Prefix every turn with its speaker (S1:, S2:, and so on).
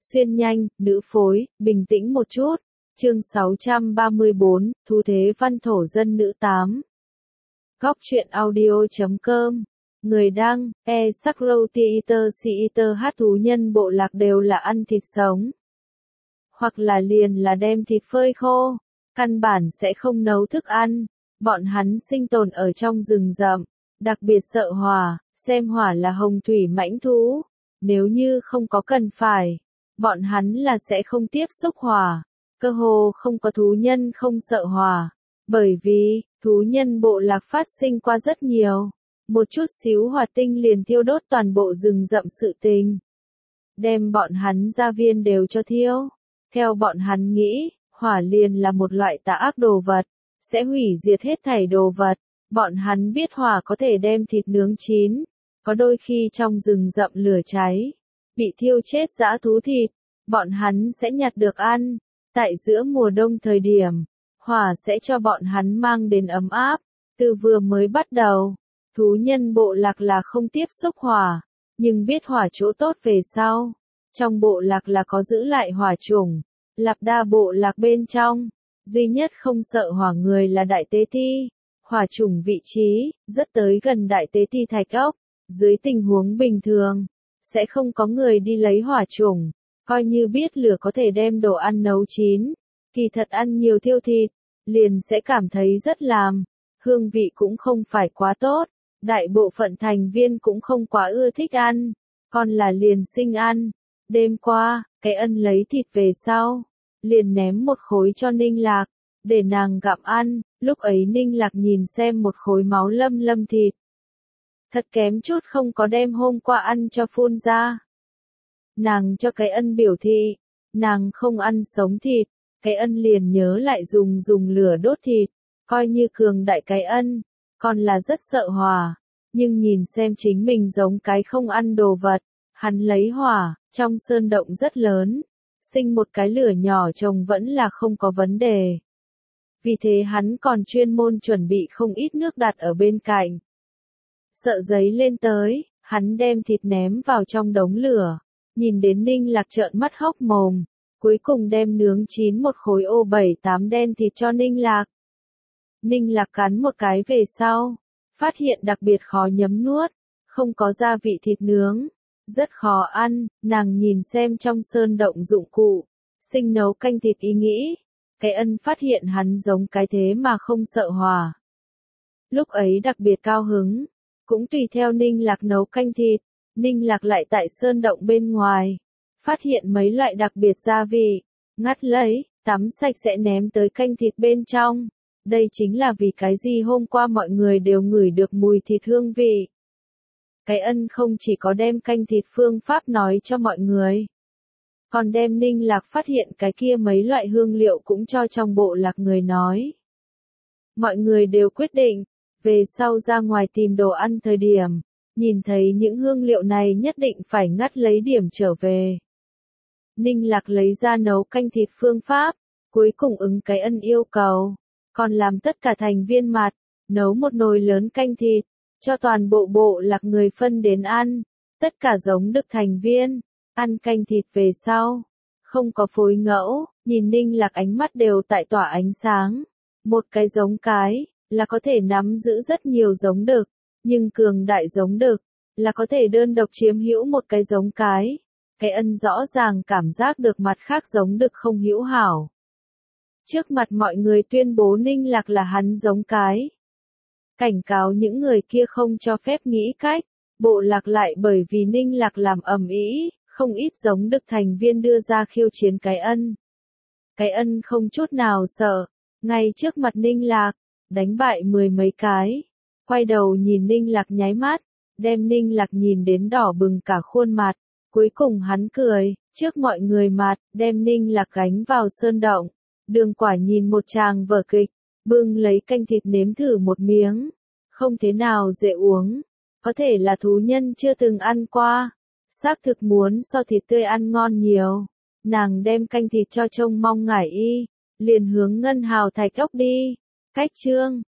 S1: Xuyên nhanh, nữ phối, bình tĩnh một chút. Chương 634, Thú thế văn thổ dân nữ 8. Góc truyện audio.com. Người đăng, Sakrotheater hát thú nhân bộ lạc đều là ăn thịt sống. Hoặc là liền là đem thịt phơi khô. Căn bản sẽ không nấu thức ăn. Bọn hắn sinh tồn ở trong rừng rậm. Đặc biệt sợ hỏa, xem hỏa là hồng thủy mãnh thú. Nếu như không có cần phải, bọn hắn là sẽ không tiếp xúc hỏa. Cơ hồ không có thú nhân không sợ hỏa. Bởi vì, thú nhân bộ lạc phát sinh qua rất nhiều. Một chút xíu hỏa tinh liền thiêu đốt toàn bộ rừng rậm sự tình. Đem bọn hắn gia viên đều cho thiêu. Theo bọn hắn nghĩ, hỏa liền là một loại tà ác đồ vật, sẽ hủy diệt hết thảy đồ vật. Bọn hắn biết hỏa có thể đem thịt nướng chín. Có đôi khi trong rừng rậm lửa cháy, bị thiêu chết dã thú thịt, bọn hắn sẽ nhặt được ăn. Tại giữa mùa đông thời điểm, hỏa sẽ cho bọn hắn mang đến ấm áp. Từ vừa mới bắt đầu, thú nhân bộ lạc là không tiếp xúc hỏa, nhưng biết hỏa chỗ tốt về sau. Trong bộ lạc là có giữ lại hỏa chủng, Lạp Đa bộ lạc bên trong, duy nhất không sợ hỏa người là Đại Tế Ti. Hỏa chủng vị trí, rất tới gần Đại Tế Ti thạch ốc, dưới tình huống bình thường, sẽ không có người đi lấy hỏa chủng. Coi như biết lửa có thể đem đồ ăn nấu chín, kỳ thật ăn nhiều thiêu thịt, liền sẽ cảm thấy rất làm, hương vị cũng không phải quá tốt, đại bộ phận thành viên cũng không quá ưa thích ăn, còn là liền sinh ăn. Đêm qua, cái ân lấy thịt về sau, liền ném một khối cho Ninh Lạc, để nàng gặm ăn, lúc ấy Ninh Lạc nhìn xem một khối máu lâm lâm thịt. Thật kém chút không có đem hôm qua ăn cho phun ra. Nàng cho cái ân biểu thị, nàng không ăn sống thịt, cái ân liền nhớ lại dùng lửa đốt thịt, coi như cường đại cái ân, còn là rất sợ hỏa, nhưng nhìn xem chính mình giống cái không ăn đồ vật, hắn lấy hỏa, trong sơn động rất lớn, sinh một cái lửa nhỏ trồng vẫn là không có vấn đề. Vì thế hắn còn chuyên môn chuẩn bị không ít nước đặt ở bên cạnh. Sợ giấy lên tới, hắn đem thịt ném vào trong đống lửa. Nhìn đến Ninh Lạc trợn mắt hốc mồm, cuối cùng đem nướng chín một khối O78 đen thịt cho Ninh Lạc. Ninh Lạc cắn một cái về sau, phát hiện đặc biệt khó nhấm nuốt, không có gia vị thịt nướng, rất khó ăn. Nàng nhìn xem trong sơn động dụng cụ, sinh nấu canh thịt ý nghĩ, cái ân phát hiện hắn giống cái thế mà không sợ hỏa. Lúc ấy đặc biệt cao hứng, cũng tùy theo Ninh Lạc nấu canh thịt. Ninh Lạc lại tại sơn động bên ngoài, phát hiện mấy loại đặc biệt gia vị, ngắt lấy, tắm sạch sẽ ném tới canh thịt bên trong. Đây chính là vì cái gì hôm qua mọi người đều ngửi được mùi thịt hương vị. Cái ân không chỉ có đem canh thịt phương pháp nói cho mọi người, còn đem Ninh Lạc phát hiện cái kia mấy loại hương liệu cũng cho trong bộ lạc người nói. Mọi người đều quyết định, về sau ra ngoài tìm đồ ăn thời điểm, nhìn thấy những hương liệu này nhất định phải ngắt lấy điểm trở về. Ninh Lạc lấy ra nấu canh thịt phương pháp, cuối cùng ứng cái ân yêu cầu, còn làm tất cả thành viên mặt, nấu một nồi lớn canh thịt, cho toàn bộ lạc người phân đến ăn. Tất cả giống được thành viên, ăn canh thịt về sau, không có phối ngẫu, nhìn Ninh Lạc ánh mắt đều tại tỏa ánh sáng. Một cái giống cái, là có thể nắm giữ rất nhiều giống đực. Nhưng cường đại giống đực, là có thể đơn độc chiếm hữu một cái giống cái. Cái ân rõ ràng cảm giác được mặt khác giống đực không hữu hảo. Trước mặt mọi người tuyên bố Ninh Lạc là hắn giống cái. Cảnh cáo những người kia không cho phép nghĩ cách. Bộ lạc lại bởi vì Ninh Lạc làm ầm ĩ, không ít giống đực thành viên đưa ra khiêu chiến cái ân. Cái ân không chút nào sợ, ngay trước mặt Ninh Lạc, đánh bại 10 mấy cái. Quay đầu nhìn Ninh Lạc nháy mắt, đem Ninh Lạc nhìn đến đỏ bừng cả khuôn mặt, cuối cùng hắn cười, trước mọi người mặt, đem Ninh Lạc gánh vào sơn động. Đường Quả nhìn một tràng vở kịch, bưng lấy canh thịt nếm thử một miếng, không thế nào dễ uống, có thể là thú nhân chưa từng ăn qua, xác thực muốn so thịt tươi ăn ngon nhiều. Nàng đem canh thịt cho trông mong ngải y, liền hướng Ngân Hào thạch ốc đi. Cách chương